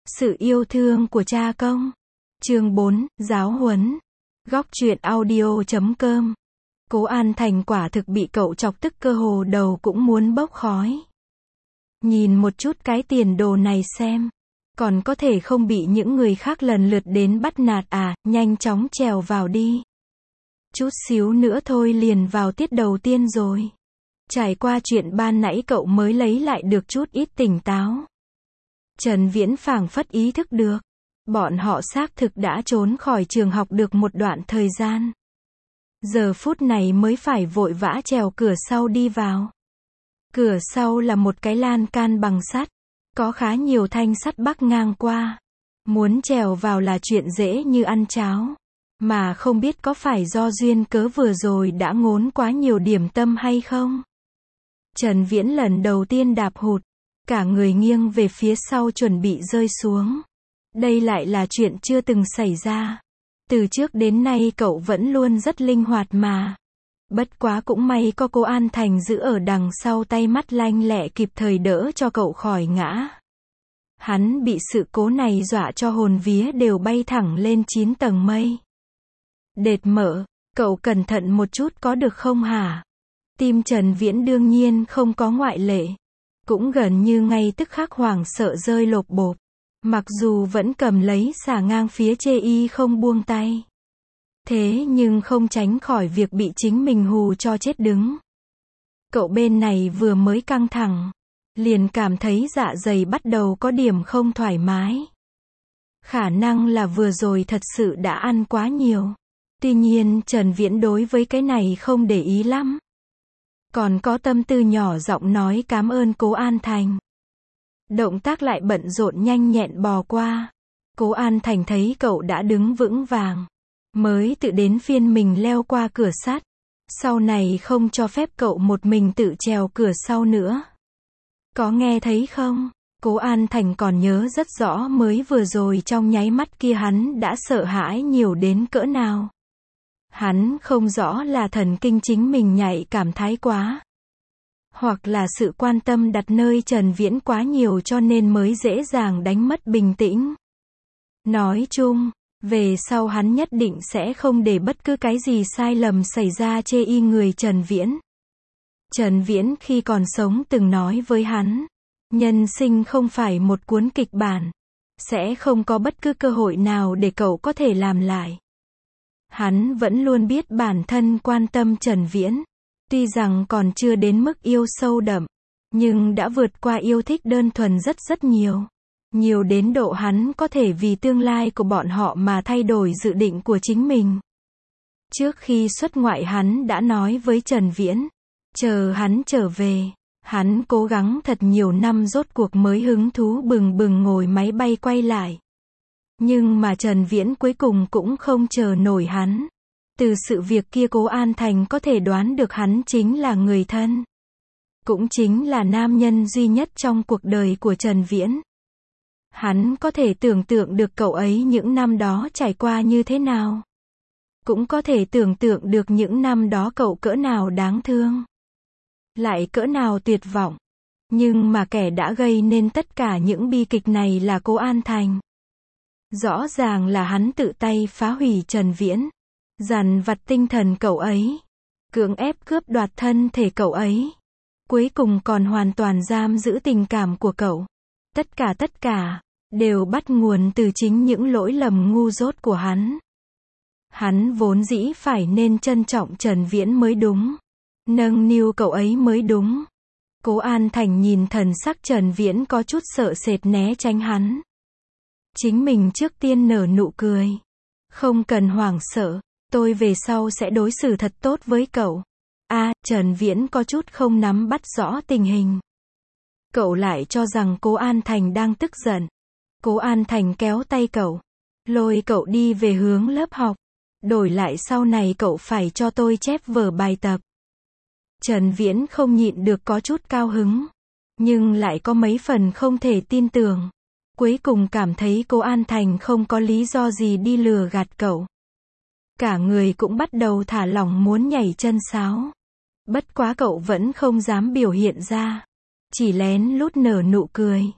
Sự yêu thương của cha công. Chương 4, giáo huấn. Góc truyện audio.com. Cố An Thành quả thực bị cậu chọc tức cơ hồ đầu cũng muốn bốc khói. Nhìn một chút cái tiền đồ này xem. Còn có thể không bị những người khác lần lượt đến bắt nạt à, nhanh chóng trèo vào đi. Chút xíu nữa thôi liền vào tiết đầu tiên rồi. Trải qua chuyện ban nãy cậu mới lấy lại được chút ít tỉnh táo. Trần Viễn phảng phất ý thức được. Bọn họ xác thực đã trốn khỏi trường học được một đoạn thời gian. Giờ phút này mới phải vội vã trèo cửa sau đi vào. Cửa sau là một cái lan can bằng sắt. Có khá nhiều thanh sắt bắc ngang qua. Muốn trèo vào là chuyện dễ như ăn cháo. Mà không biết có phải do duyên cớ vừa rồi đã ngốn quá nhiều điểm tâm hay không? Trần Viễn lần đầu tiên đạp hụt. Cả người nghiêng về phía sau chuẩn bị rơi xuống. Đây lại là chuyện chưa từng xảy ra. Từ trước đến nay cậu vẫn luôn rất linh hoạt mà. Bất quá cũng may có cô An Thành giữ ở đằng sau tay mắt lanh lẹ kịp thời đỡ cho cậu khỏi ngã. Hắn bị sự cố này dọa cho hồn vía đều bay thẳng lên 9 tầng mây. Đệt mở, cậu cẩn thận một chút có được không hả? Tim Trần Viễn đương nhiên không có ngoại lệ. Cũng gần như ngay tức khắc hoảng sợ rơi lộp bộp. Mặc dù vẫn cầm lấy xà ngang phía chê y không buông tay. Thế nhưng không tránh khỏi việc bị chính mình hù cho chết đứng. Cậu bên này vừa mới căng thẳng. Liền cảm thấy dạ dày bắt đầu có điểm không thoải mái. Khả năng là vừa rồi thật sự đã ăn quá nhiều. Tuy nhiên Trần Viễn đối với cái này không để ý lắm. Còn có tâm tư nhỏ giọng nói cảm ơn cố An Thành. Động tác lại bận rộn nhanh nhẹn bò qua. Cố An Thành thấy cậu đã đứng vững vàng. Mới tự đến phiên mình leo qua cửa sắt. Sau này không cho phép cậu một mình tự trèo cửa sau nữa. Có nghe thấy không? Cố An Thành còn nhớ rất rõ mới vừa rồi trong nháy mắt kia hắn đã sợ hãi nhiều đến cỡ nào. Hắn không rõ là thần kinh chính mình nhạy cảm thái quá. Hoặc là sự quan tâm đặt nơi Trần Viễn quá nhiều cho nên mới dễ dàng đánh mất bình tĩnh. Nói chung, về sau hắn nhất định sẽ không để bất cứ cái gì sai lầm xảy ra chê y người Trần Viễn. Trần Viễn khi còn sống từng nói với hắn, nhân sinh không phải một cuốn kịch bản, sẽ không có bất cứ cơ hội nào để cậu có thể làm lại. Hắn vẫn luôn biết bản thân quan tâm Trần Viễn, tuy rằng còn chưa đến mức yêu sâu đậm, nhưng đã vượt qua yêu thích đơn thuần rất nhiều. Nhiều đến độ hắn có thể vì tương lai của bọn họ mà thay đổi dự định của chính mình. Trước khi xuất ngoại hắn đã nói với Trần Viễn, chờ hắn trở về, hắn cố gắng thật nhiều năm rốt cuộc mới hứng thú bừng bừng ngồi máy bay quay lại. Nhưng mà Trần Viễn cuối cùng cũng không chờ nổi hắn. Từ sự việc kia cố An Thành có thể đoán được hắn chính là người thân. Cũng chính là nam nhân duy nhất trong cuộc đời của Trần Viễn. Hắn có thể tưởng tượng được cậu ấy những năm đó trải qua như thế nào. Cũng có thể tưởng tượng được những năm đó cậu cỡ nào đáng thương. Lại cỡ nào tuyệt vọng. Nhưng mà kẻ đã gây nên tất cả những bi kịch này là cố An Thành. Rõ ràng là hắn tự tay phá hủy Trần Viễn. Dằn vặt tinh thần cậu ấy. Cưỡng ép cướp đoạt thân thể cậu ấy. Cuối cùng còn hoàn toàn giam giữ tình cảm của cậu. Tất cả, đều bắt nguồn từ chính những lỗi lầm ngu dốt của hắn. Hắn vốn dĩ phải nên trân trọng Trần Viễn mới đúng. Nâng niu cậu ấy mới đúng. Cố An Thành nhìn thần sắc Trần Viễn có chút sợ sệt né tránh hắn. Chính mình trước tiên nở nụ cười. Không cần hoảng sợ, tôi về sau sẽ đối xử thật tốt với cậu. Trần Viễn có chút không nắm bắt rõ tình hình. Cậu lại cho rằng cố An Thành đang tức giận. Cố An Thành kéo tay cậu. Lôi cậu đi về hướng lớp học. Đổi lại sau này cậu phải cho tôi chép vở bài tập. Trần Viễn không nhịn được có chút cao hứng. Nhưng lại có mấy phần không thể tin tưởng. Cuối cùng cảm thấy cố An Thành không có lý do gì đi lừa gạt cậu. Cả người cũng bắt đầu thả lỏng muốn nhảy chân sáo. Bất quá cậu vẫn không dám biểu hiện ra. Chỉ lén lút nở nụ cười.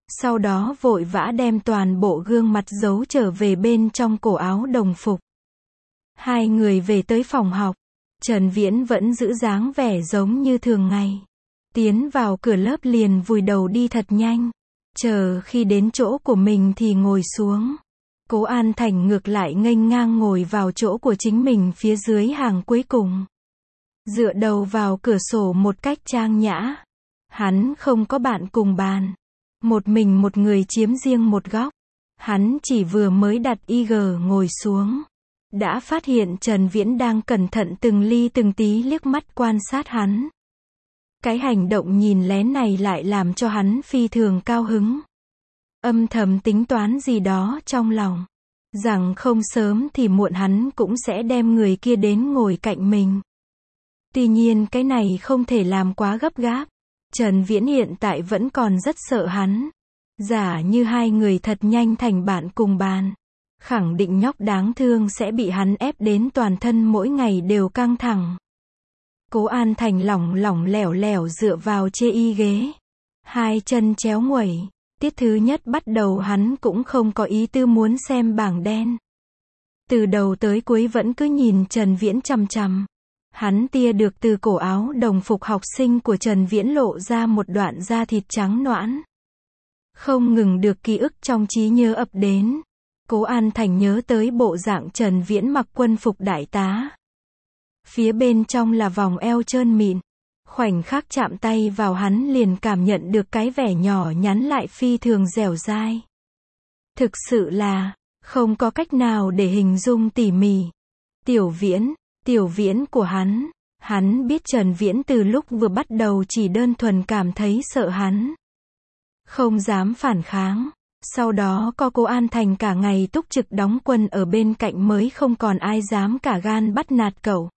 Sau đó vội vã đem toàn bộ gương mặt giấu trở về bên trong cổ áo đồng phục. Hai người về tới phòng học. Trần Viễn vẫn giữ dáng vẻ giống như thường ngày. Tiến vào cửa lớp liền vùi đầu đi thật nhanh. Chờ khi đến chỗ của mình thì ngồi xuống. Cố An Thành ngược lại nghênh ngang ngồi vào chỗ của chính mình phía dưới hàng cuối cùng. Dựa đầu vào cửa sổ một cách trang nhã. Hắn không có bạn cùng bàn. Một mình một người chiếm riêng một góc. Hắn chỉ vừa mới đặt IG ngồi xuống. Đã phát hiện Trần Viễn đang cẩn thận từng ly từng tí liếc mắt quan sát hắn. Cái hành động nhìn lén này lại làm cho hắn phi thường cao hứng. Âm thầm tính toán gì đó trong lòng. Rằng không sớm thì muộn hắn cũng sẽ đem người kia đến ngồi cạnh mình. Tuy nhiên cái này không thể làm quá gấp gáp. Trần Viễn hiện tại vẫn còn rất sợ hắn. Giả như hai người thật nhanh thành bạn cùng bàn. Khẳng định nhóc đáng thương sẽ bị hắn ép đến toàn thân mỗi ngày đều căng thẳng. Cố An Thành lỏng lỏng lẻo lẻo dựa vào chê y ghế. Hai chân chéo nguẩy. Tiết thứ nhất bắt đầu hắn cũng không có ý tư muốn xem bảng đen. Từ đầu tới cuối vẫn cứ nhìn Trần Viễn chằm chằm. Hắn tia được từ cổ áo đồng phục học sinh của Trần Viễn lộ ra một đoạn da thịt trắng nõn. Không ngừng được ký ức trong trí nhớ ập đến. Cố An Thành nhớ tới bộ dạng Trần Viễn mặc quân phục đại tá. Phía bên trong là vòng eo trơn mịn. Khoảnh khắc chạm tay vào hắn liền cảm nhận được cái vẻ nhỏ nhắn lại phi thường dẻo dai. Thực sự là, không có cách nào để hình dung tỉ mỉ. Tiểu Viễn của hắn biết Trần Viễn từ lúc vừa bắt đầu chỉ đơn thuần cảm thấy sợ hắn. Không dám phản kháng. Sau đó có Cố An Thành cả ngày túc trực đóng quân ở bên cạnh mới không còn ai dám cả gan bắt nạt cậu.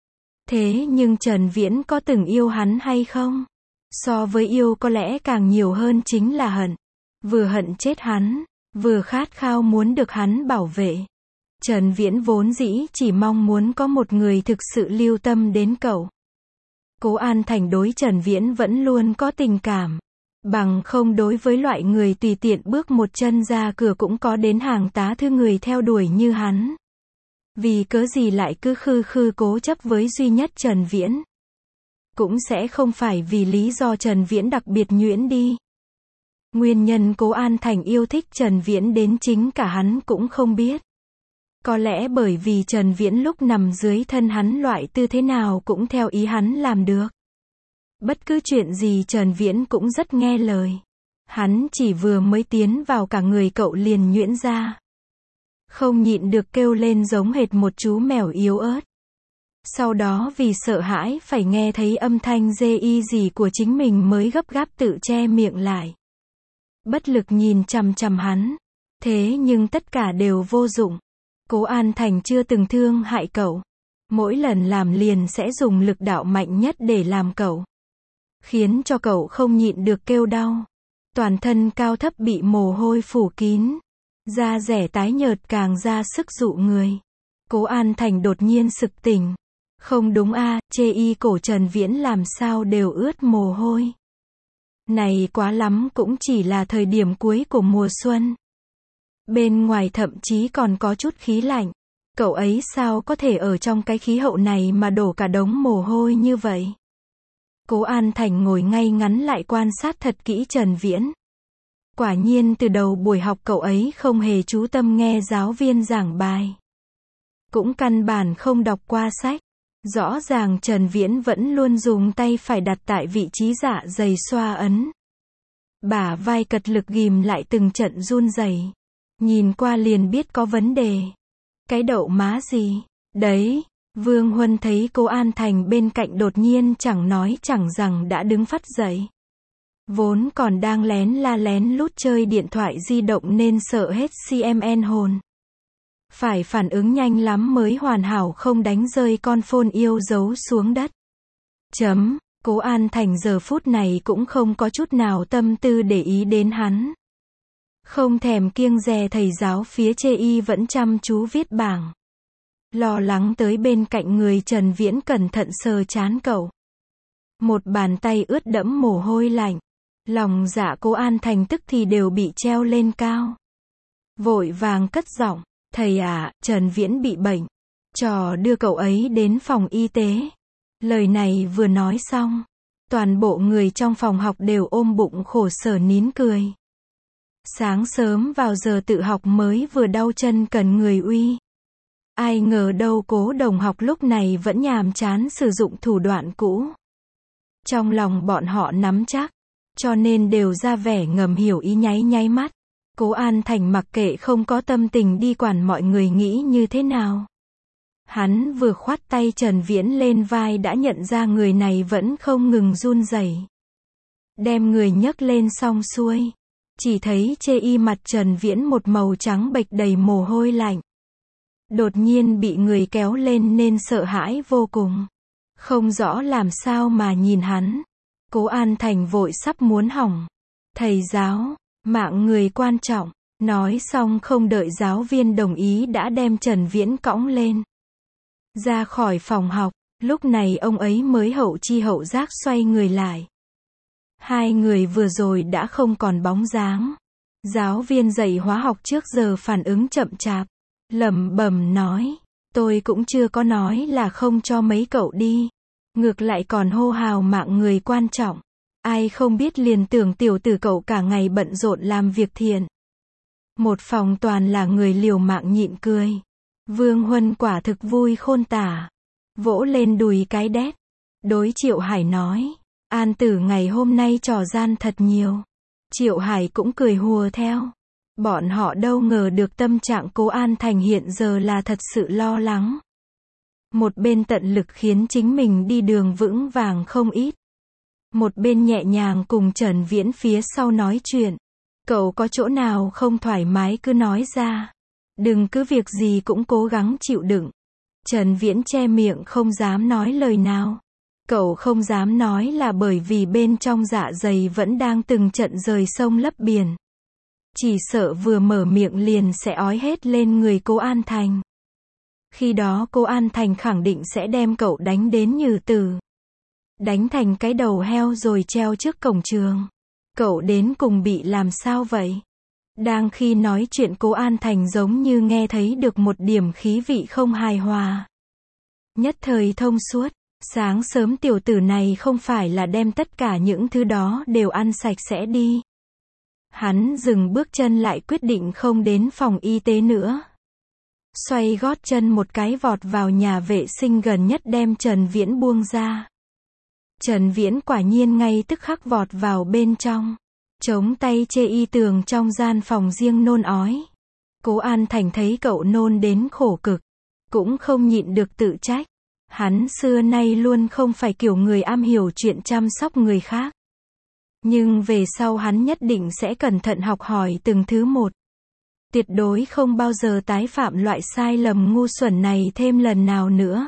Thế nhưng Trần Viễn có từng yêu hắn hay không? So với yêu có lẽ càng nhiều hơn chính là hận. Vừa hận chết hắn, vừa khát khao muốn được hắn bảo vệ. Trần Viễn vốn dĩ chỉ mong muốn có một người thực sự lưu tâm đến cậu. Cố An Thành đối Trần Viễn vẫn luôn có tình cảm. Bằng không đối với loại người tùy tiện bước một chân ra cửa cũng có đến hàng tá thư người theo đuổi như hắn. Vì cớ gì lại cứ khư khư cố chấp với duy nhất Trần Viễn. Cũng sẽ không phải vì lý do Trần Viễn đặc biệt nhuyễn đi. Nguyên nhân Cố An Thành yêu thích Trần Viễn đến chính cả hắn cũng không biết. Có lẽ bởi vì Trần Viễn lúc nằm dưới thân hắn loại tư thế nào cũng theo ý hắn làm được. Bất cứ chuyện gì Trần Viễn cũng rất nghe lời. Hắn chỉ vừa mới tiến vào cả người cậu liền nhuyễn ra. Không nhịn được kêu lên giống hệt một chú mèo yếu ớt. Sau đó vì sợ hãi phải nghe thấy âm thanh dê y gì của chính mình mới gấp gáp tự che miệng lại. Bất lực nhìn chằm chằm hắn. Thế nhưng tất cả đều vô dụng. Cố An Thành chưa từng thương hại cậu. Mỗi lần làm liền sẽ dùng lực đạo mạnh nhất để làm cậu. Khiến cho cậu không nhịn được kêu đau. Toàn thân cao thấp bị mồ hôi phủ kín. Da dẻ tái nhợt càng ra sức dụ người. Cố An Thành đột nhiên sực tỉnh. Không đúng a, chê y cổ Trần Viễn làm sao đều ướt mồ hôi. Này quá lắm cũng chỉ là thời điểm cuối của mùa xuân. Bên ngoài thậm chí còn có chút khí lạnh. Cậu ấy sao có thể ở trong cái khí hậu này mà đổ cả đống mồ hôi như vậy? Cố An Thành ngồi ngay ngắn lại quan sát thật kỹ Trần Viễn. Quả nhiên từ đầu buổi học cậu ấy không hề chú tâm nghe giáo viên giảng bài. Cũng căn bản không đọc qua sách. Rõ ràng Trần Viễn vẫn luôn dùng tay phải đặt tại vị trí dạ dày xoa ấn. Bả vai cật lực ghìm lại từng trận run rẩy. Nhìn qua liền biết có vấn đề. Cái đậu má gì? Đấy, Vương Huân thấy Cố An Thành bên cạnh đột nhiên chẳng nói chẳng rằng đã đứng phắt dậy. Vốn còn đang lén lút chơi điện thoại di động nên sợ hết CMN hồn. Phải phản ứng nhanh lắm mới hoàn hảo không đánh rơi con phone yêu dấu xuống đất. Cố An Thành giờ phút này cũng không có chút nào tâm tư để ý đến hắn. Không thèm kiêng dè thầy giáo phía chê y vẫn chăm chú viết bảng. Lo lắng tới bên cạnh người Trần Viễn cẩn thận sờ trán cậu. Một bàn tay ướt đẫm mồ hôi lạnh. Lòng dạ Cố An Thành tức thì đều bị treo lên cao. Vội vàng cất giọng, thầy à, Trần Viễn bị bệnh. Trò đưa cậu ấy đến phòng y tế. Lời này vừa nói xong, toàn bộ người trong phòng học đều ôm bụng khổ sở nín cười. Sáng sớm vào giờ tự học mới vừa đau chân cần người uy. Ai ngờ đâu Cố đồng học lúc này vẫn nhàm chán sử dụng thủ đoạn cũ. Trong lòng bọn họ nắm chắc, cho nên đều ra vẻ ngầm hiểu ý nháy nháy mắt. Cố An Thành mặc kệ không có tâm tình đi quản mọi người nghĩ như thế nào. Hắn vừa khoát tay Trần Viễn lên vai đã nhận ra người này vẫn không ngừng run rẩy. Đem người nhấc lên xong xuôi, chỉ thấy chê y mặt Trần Viễn một màu trắng bệch đầy mồ hôi lạnh. Đột nhiên bị người kéo lên nên sợ hãi vô cùng. Không rõ làm sao mà nhìn hắn. Cố An Thành vội sắp muốn hỏng. Thầy giáo, mạng người quan trọng. Nói xong không đợi giáo viên đồng ý đã đem Trần Viễn cõng lên. Ra khỏi phòng học, lúc này ông ấy mới hậu chi hậu giác xoay người lại. Hai người vừa rồi đã không còn bóng dáng. Giáo viên dạy hóa học trước giờ phản ứng chậm chạp, lẩm bẩm nói, tôi cũng chưa có nói là không cho mấy cậu đi. Ngược lại còn hô hào mạng người quan trọng. Ai không biết liền tưởng tiểu tử cậu cả ngày bận rộn làm việc thiện. Một phòng toàn là người liều mạng nhịn cười. Vương Huân quả thực vui khôn tả. Vỗ lên đùi cái đét. Đối Triệu Hải nói, An Tử ngày hôm nay trò gian thật nhiều. Triệu Hải cũng cười hùa theo. Bọn họ đâu ngờ được tâm trạng Cố An Thành hiện giờ là thật sự lo lắng. Một bên tận lực khiến chính mình đi đường vững vàng không ít. Một bên nhẹ nhàng cùng Trần Viễn phía sau nói chuyện. Cậu có chỗ nào không thoải mái cứ nói ra. Đừng cứ việc gì cũng cố gắng chịu đựng. Trần Viễn che miệng không dám nói lời nào. Cậu không dám nói là bởi vì bên trong dạ dày vẫn đang từng trận rời sông lấp biển. Chỉ sợ vừa mở miệng liền sẽ ói hết lên người Cố An Thành. Khi đó Cố An Thành khẳng định sẽ đem cậu đánh đến như tử. Đánh thành cái đầu heo rồi treo trước cổng trường. Cậu đến cùng bị làm sao vậy? Đang khi nói chuyện Cố An Thành giống như nghe thấy được một điểm khí vị không hài hòa. Nhất thời thông suốt, sáng sớm tiểu tử này không phải là đem tất cả những thứ đó đều ăn sạch sẽ đi. Hắn dừng bước chân lại quyết định không đến phòng y tế nữa. Xoay gót chân một cái vọt vào nhà vệ sinh gần nhất đem Trần Viễn buông ra. Trần Viễn quả nhiên ngay tức khắc vọt vào bên trong. Chống tay chê y tường trong gian phòng riêng nôn ói. Cố An Thành thấy cậu nôn đến khổ cực. Cũng không nhịn được tự trách. Hắn xưa nay luôn không phải kiểu người am hiểu chuyện chăm sóc người khác. Nhưng về sau hắn nhất định sẽ cẩn thận học hỏi từng thứ một. Tuyệt đối không bao giờ tái phạm loại sai lầm ngu xuẩn này thêm lần nào nữa.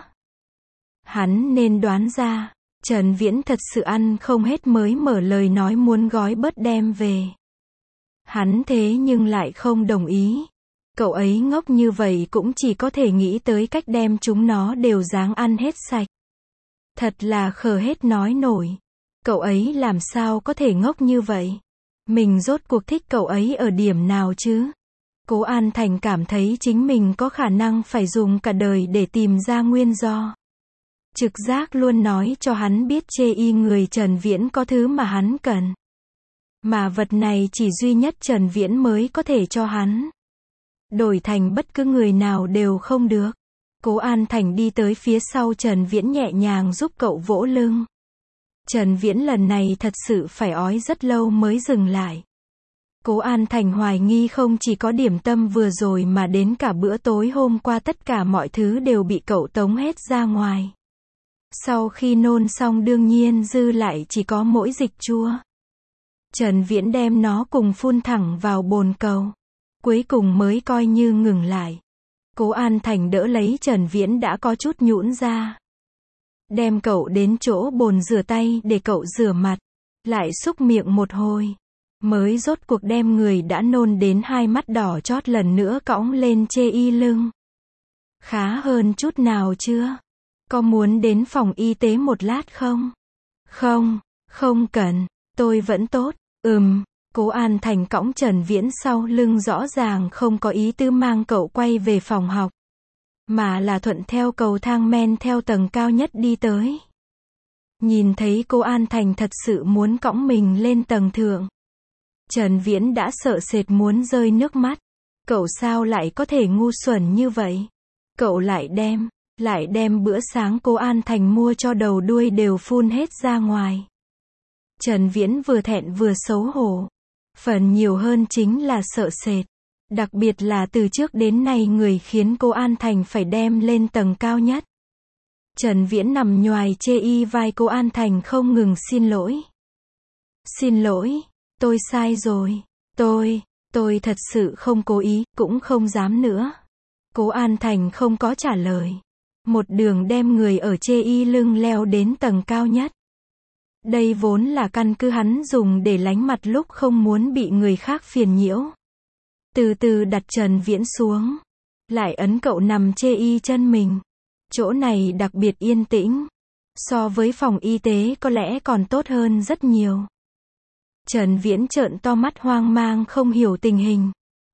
Hắn nên đoán ra, Trần Viễn thật sự ăn không hết mới mở lời nói muốn gói bớt đem về. Hắn thế nhưng lại không đồng ý. Cậu ấy ngốc như vậy cũng chỉ có thể nghĩ tới cách đem chúng nó đều ráng ăn hết sạch. Thật là khờ hết nói nổi. Cậu ấy làm sao có thể ngốc như vậy? Mình rốt cuộc thích cậu ấy ở điểm nào chứ? Cố An Thành cảm thấy chính mình có khả năng phải dùng cả đời để tìm ra nguyên do. Trực giác luôn nói cho hắn biết chê y người Trần Viễn có thứ mà hắn cần. Mà vật này chỉ duy nhất Trần Viễn mới có thể cho hắn. Đổi thành bất cứ người nào đều không được. Cố An Thành đi tới phía sau Trần Viễn nhẹ nhàng giúp cậu vỗ lưng. Trần Viễn lần này thật sự phải ói rất lâu mới dừng lại. Cố An Thành hoài nghi không chỉ có điểm tâm vừa rồi mà đến cả bữa tối hôm qua tất cả mọi thứ đều bị cậu tống hết ra ngoài. Sau khi nôn xong đương nhiên dư lại chỉ có mỗi dịch chua. Trần Viễn đem nó cùng phun thẳng vào bồn cầu. Cuối cùng mới coi như ngừng lại. Cố An Thành đỡ lấy Trần Viễn đã có chút nhũn ra. Đem cậu đến chỗ bồn rửa tay để cậu rửa mặt. Lại xúc miệng một hồi. Mới rốt cuộc đem người đã nôn đến hai mắt đỏ chót lần nữa cõng lên chê y lưng. Khá hơn chút nào chưa? Có muốn đến phòng y tế một lát không? Không, không cần. Tôi vẫn tốt. Cố An Thành cõng Trần Viễn sau lưng rõ ràng không có ý tứ mang cậu quay về phòng học, mà là thuận theo cầu thang men theo tầng cao nhất đi tới. Nhìn thấy Cố An Thành thật sự muốn cõng mình lên tầng thượng, Trần Viễn đã sợ sệt muốn rơi nước mắt. Cậu sao lại có thể ngu xuẩn như vậy? Cậu lại đem bữa sáng Cố An Thành mua cho đầu đuôi đều phun hết ra ngoài. Trần Viễn vừa thẹn vừa xấu hổ. Phần nhiều hơn chính là sợ sệt. Đặc biệt là từ trước đến nay người khiến Cố An Thành phải đem lên tầng cao nhất. Trần Viễn nằm nhoài chê y vai Cố An Thành không ngừng xin lỗi. Xin lỗi, tôi sai rồi. Tôi thật sự không cố ý, cũng không dám nữa. Cố An Thành không có trả lời. Một đường đem người ở chê y lưng leo đến tầng cao nhất. Đây vốn là căn cứ hắn dùng để lánh mặt lúc không muốn bị người khác phiền nhiễu. Từ từ đặt Trần Viễn xuống. Lại ấn cậu nằm chê y chân mình. Chỗ này đặc biệt yên tĩnh. So với phòng y tế có lẽ còn tốt hơn rất nhiều. Trần Viễn trợn to mắt hoang mang không hiểu tình hình.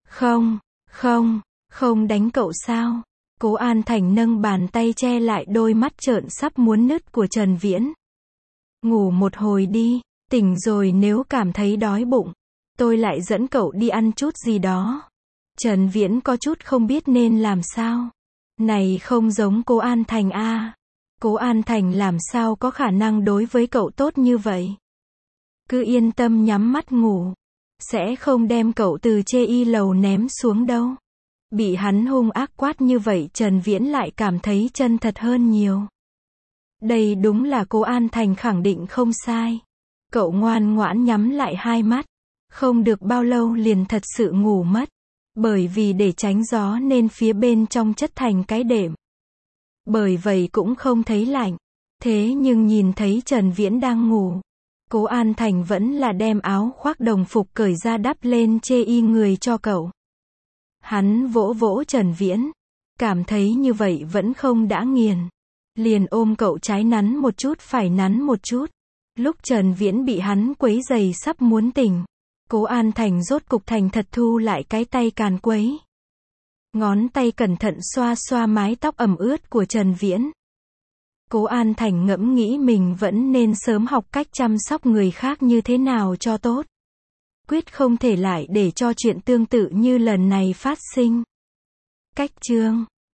Không đánh cậu sao? Cố An Thành nâng bàn tay che lại đôi mắt trợn sắp muốn nứt của Trần Viễn. Ngủ một hồi đi, tỉnh rồi nếu cảm thấy đói bụng, tôi lại dẫn cậu đi ăn chút gì đó. Trần Viễn có chút không biết nên làm sao. Này không giống Cố An Thành a. Cố An Thành làm sao có khả năng đối với cậu tốt như vậy. Cứ yên tâm nhắm mắt ngủ. Sẽ không đem cậu từ chê y lầu ném xuống đâu. Bị hắn hung ác quát như vậy Trần Viễn lại cảm thấy chân thật hơn nhiều. Đây đúng là Cố An Thành khẳng định không sai. Cậu ngoan ngoãn nhắm lại hai mắt. Không được bao lâu liền thật sự ngủ mất. Bởi vì để tránh gió nên phía bên trong chất thành cái đệm. Bởi vậy cũng không thấy lạnh. Thế nhưng nhìn thấy Trần Viễn đang ngủ, Cố An Thành vẫn là đem áo khoác đồng phục cởi ra đắp lên chê y người cho cậu. Hắn vỗ vỗ Trần Viễn. Cảm thấy như vậy vẫn không đã nghiền. Liền ôm cậu trái nắn một chút phải nắn một chút. Lúc Trần Viễn bị hắn quấy giày sắp muốn tỉnh, Cố An Thành rốt cục thành thật thu lại cái tay càn quấy. Ngón tay cẩn thận xoa xoa mái tóc ẩm ướt của Trần Viễn. Cố An Thành ngẫm nghĩ mình vẫn nên sớm học cách chăm sóc người khác như thế nào cho tốt. Quyết không thể lại để cho chuyện tương tự như lần này phát sinh. Cách chương